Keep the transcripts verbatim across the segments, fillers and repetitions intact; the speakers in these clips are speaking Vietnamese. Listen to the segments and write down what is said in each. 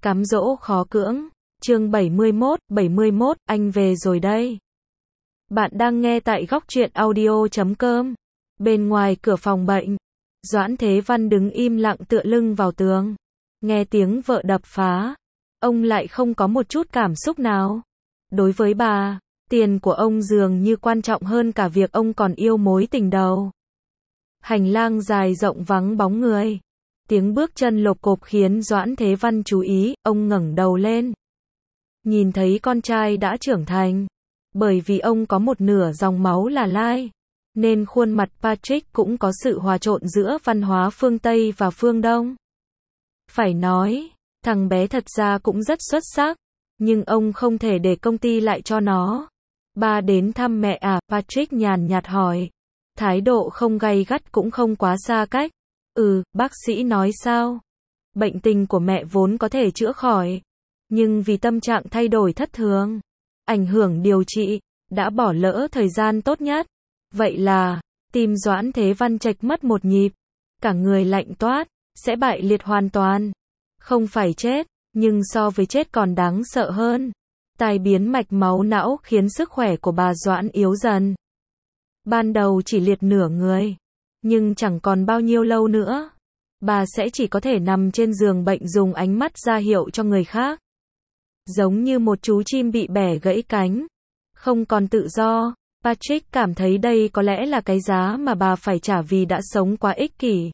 Cám dỗ khó cưỡng. Chương bảy mươi mốt, bảy mươi mốt, anh về rồi đây. Bạn đang nghe tại góc truyện audio chấm com. Bên ngoài cửa phòng bệnh, Doãn Thế Văn đứng im lặng tựa lưng vào tường. Nghe tiếng vợ đập phá, ông lại không có một chút cảm xúc nào. Đối với bà, tiền của ông dường như quan trọng hơn cả việc ông còn yêu mối tình đầu. Hành lang dài rộng vắng bóng người. Tiếng bước chân lộp cộp khiến Doãn Thế Văn chú ý, ông ngẩng đầu lên. Nhìn thấy con trai đã trưởng thành. Bởi vì ông có một nửa dòng máu là Lai, nên khuôn mặt Patrick cũng có sự hòa trộn giữa văn hóa phương Tây và phương Đông. Phải nói, thằng bé thật ra cũng rất xuất sắc, nhưng ông không thể để công ty lại cho nó. Ba đến thăm mẹ à? Patrick nhàn nhạt hỏi. Thái độ không gay gắt cũng không quá xa cách. Ừ, bác sĩ nói sao? Bệnh tình của mẹ vốn có thể chữa khỏi, nhưng vì tâm trạng thay đổi thất thường, ảnh hưởng điều trị, đã bỏ lỡ thời gian tốt nhất. Vậy là, tim Doãn Thế Văn chệch mất một nhịp, cả người lạnh toát, sẽ bại liệt hoàn toàn. Không phải chết, nhưng so với chết còn đáng sợ hơn. Tai biến mạch máu não khiến sức khỏe của bà Doãn yếu dần. Ban đầu chỉ liệt nửa người, nhưng chẳng còn bao nhiêu lâu nữa, bà sẽ chỉ có thể nằm trên giường bệnh dùng ánh mắt ra hiệu cho người khác. Giống như một chú chim bị bẻ gãy cánh, không còn tự do. Patrick cảm thấy đây có lẽ là cái giá mà bà phải trả vì đã sống quá ích kỷ.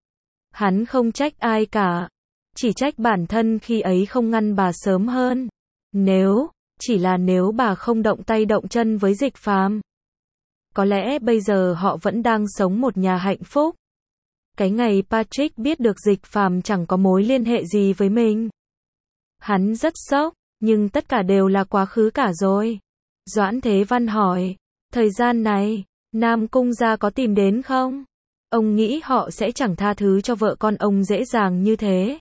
Hắn không trách ai cả, chỉ trách bản thân khi ấy không ngăn bà sớm hơn. Nếu, chỉ là nếu bà không động tay động chân với Dịch Phàm, có lẽ bây giờ họ vẫn đang sống một nhà hạnh phúc. Cái ngày Patrick biết được Dịch Phàm chẳng có mối liên hệ gì với mình, hắn rất sốc, nhưng tất cả đều là quá khứ cả rồi. Doãn Thế Văn hỏi, thời gian này, Nam Cung gia có tìm đến không? Ông nghĩ họ sẽ chẳng tha thứ cho vợ con ông dễ dàng như thế.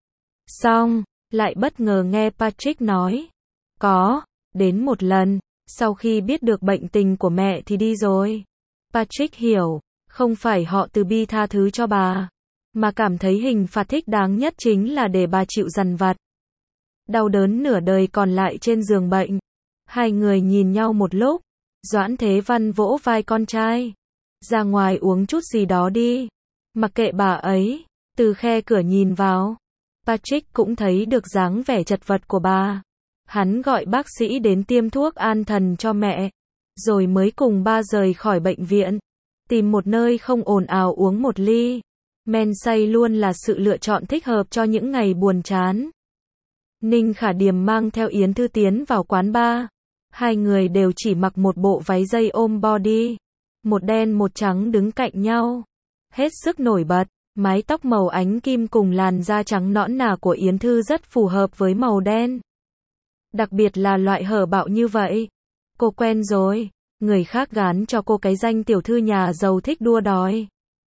Xong, lại bất ngờ nghe Patrick nói, có, đến một lần, sau khi biết được bệnh tình của mẹ thì đi rồi. Patrick hiểu, không phải họ từ bi tha thứ cho bà, mà cảm thấy hình phạt thích đáng nhất chính là để bà chịu dằn vặt. Đau đớn nửa đời còn lại trên giường bệnh. Hai người nhìn nhau một lúc, Doãn Thế Văn vỗ vai con trai. Ra ngoài uống chút gì đó đi. Mặc kệ bà ấy, từ khe cửa nhìn vào. Patrick cũng thấy được dáng vẻ chật vật của bà. Hắn gọi bác sĩ đến tiêm thuốc an thần cho mẹ, rồi mới cùng ba rời khỏi bệnh viện. Tìm một nơi không ồn ào uống một ly. Men say luôn là sự lựa chọn thích hợp cho những ngày buồn chán. Ninh Khả Điềm mang theo Yến Thư tiến vào quán bar. Hai người đều chỉ mặc một bộ váy dây ôm body, một đen một trắng đứng cạnh nhau, hết sức nổi bật. Mái tóc màu ánh kim cùng làn da trắng nõn nà của Yến Thư rất phù hợp với màu đen, đặc biệt là loại hở bạo như vậy. Cô quen rồi, người khác gán cho cô cái danh tiểu thư nhà giàu thích đua đòi,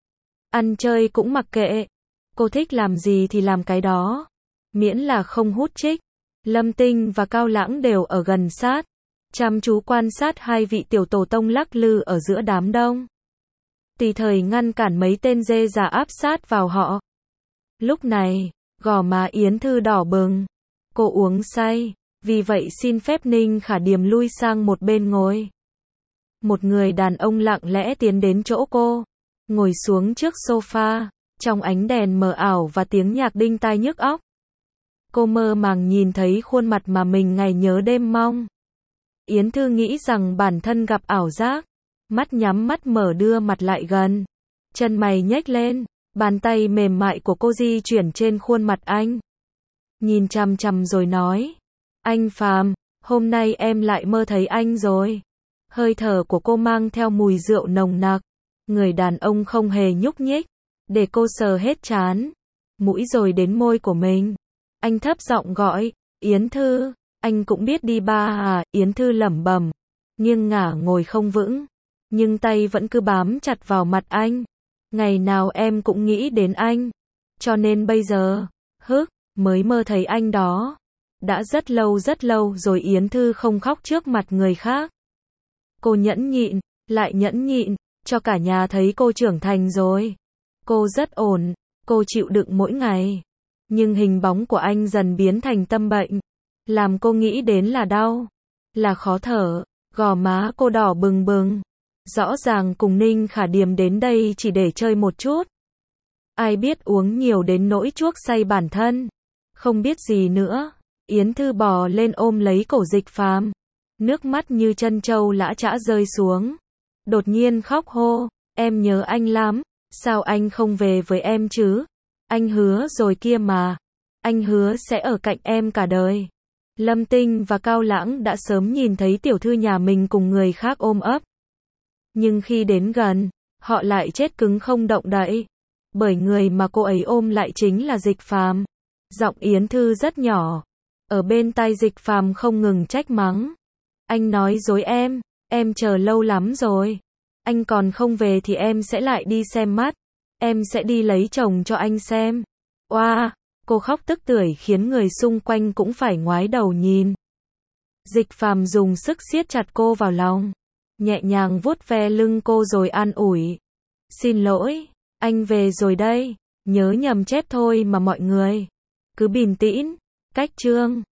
ăn chơi cũng mặc kệ, cô thích làm gì thì làm cái đó, miễn là không hút chích. Lâm Tinh và Cao Lãng đều ở gần sát, chăm chú quan sát hai vị tiểu tổ tông lắc lư ở giữa đám đông, tùy thời ngăn cản mấy tên dê già áp sát vào họ. Lúc này, gò má Yến Thư đỏ bừng, cô uống say, vì vậy xin phép Ninh Khả Điềm lui sang một bên ngồi. Một người đàn ông lặng lẽ tiến đến chỗ cô, ngồi xuống trước sofa, trong ánh đèn mờ ảo và tiếng nhạc đinh tai nhức óc. Cô mơ màng nhìn thấy khuôn mặt mà mình ngày nhớ đêm mong. Yến Thư nghĩ rằng bản thân gặp ảo giác, mắt nhắm mắt mở đưa mặt lại gần, chân mày nhếch lên, bàn tay mềm mại của cô di chuyển trên khuôn mặt anh. Nhìn chằm chằm rồi nói, anh Phàm, hôm nay em lại mơ thấy anh rồi. Hơi thở của cô mang theo mùi rượu nồng nặc. Người đàn ông không hề nhúc nhích, để cô sờ hết trán, mũi rồi đến môi của mình. Anh thấp giọng gọi, Yến Thư, anh cũng biết đi ba à? Yến Thư lẩm bẩm, nghiêng ngả ngồi không vững, nhưng tay vẫn cứ bám chặt vào mặt anh. Ngày nào em cũng nghĩ đến anh, cho nên bây giờ, hức, mới mơ thấy anh đó. Đã rất lâu rất lâu rồi Yến Thư không khóc trước mặt người khác. Cô nhẫn nhịn, lại nhẫn nhịn, cho cả nhà thấy cô trưởng thành rồi. Cô rất ổn, cô chịu đựng mỗi ngày. Nhưng hình bóng của anh dần biến thành tâm bệnh, làm cô nghĩ đến là đau, là khó thở, gò má cô đỏ bừng bừng. Rõ ràng cùng Ninh Khả Điềm đến đây chỉ để chơi một chút. Ai biết uống nhiều đến nỗi chuốc say bản thân. Không biết gì nữa. Yến Thư bò lên ôm lấy cổ Dịch Phàm. Nước mắt như chân trâu lã chã rơi xuống. Đột nhiên khóc hô, em nhớ anh lắm, sao anh không về với em chứ? Anh hứa rồi kia mà. Anh hứa sẽ ở cạnh em cả đời. Lâm Tinh và Cao Lãng đã sớm nhìn thấy tiểu thư nhà mình cùng người khác ôm ấp. Nhưng khi đến gần, họ lại chết cứng không động đậy. Bởi người mà cô ấy ôm lại chính là Dịch Phàm. Giọng Yến Thư rất nhỏ. Ở bên tai Dịch Phàm không ngừng trách mắng. Anh nói dối em, em chờ lâu lắm rồi. Anh còn không về thì em sẽ lại đi xem mắt. Em sẽ đi lấy chồng cho anh xem. Oa, wow, cô khóc tức tưởi khiến người xung quanh cũng phải ngoái đầu nhìn. Dịch Phàm dùng sức siết chặt cô vào lòng. Nhẹ nhàng vuốt ve lưng cô rồi an ủi. Xin lỗi, anh về rồi đây. Nhớ nhầm chép thôi mà mọi người. Cứ bình tĩnh. Cách chương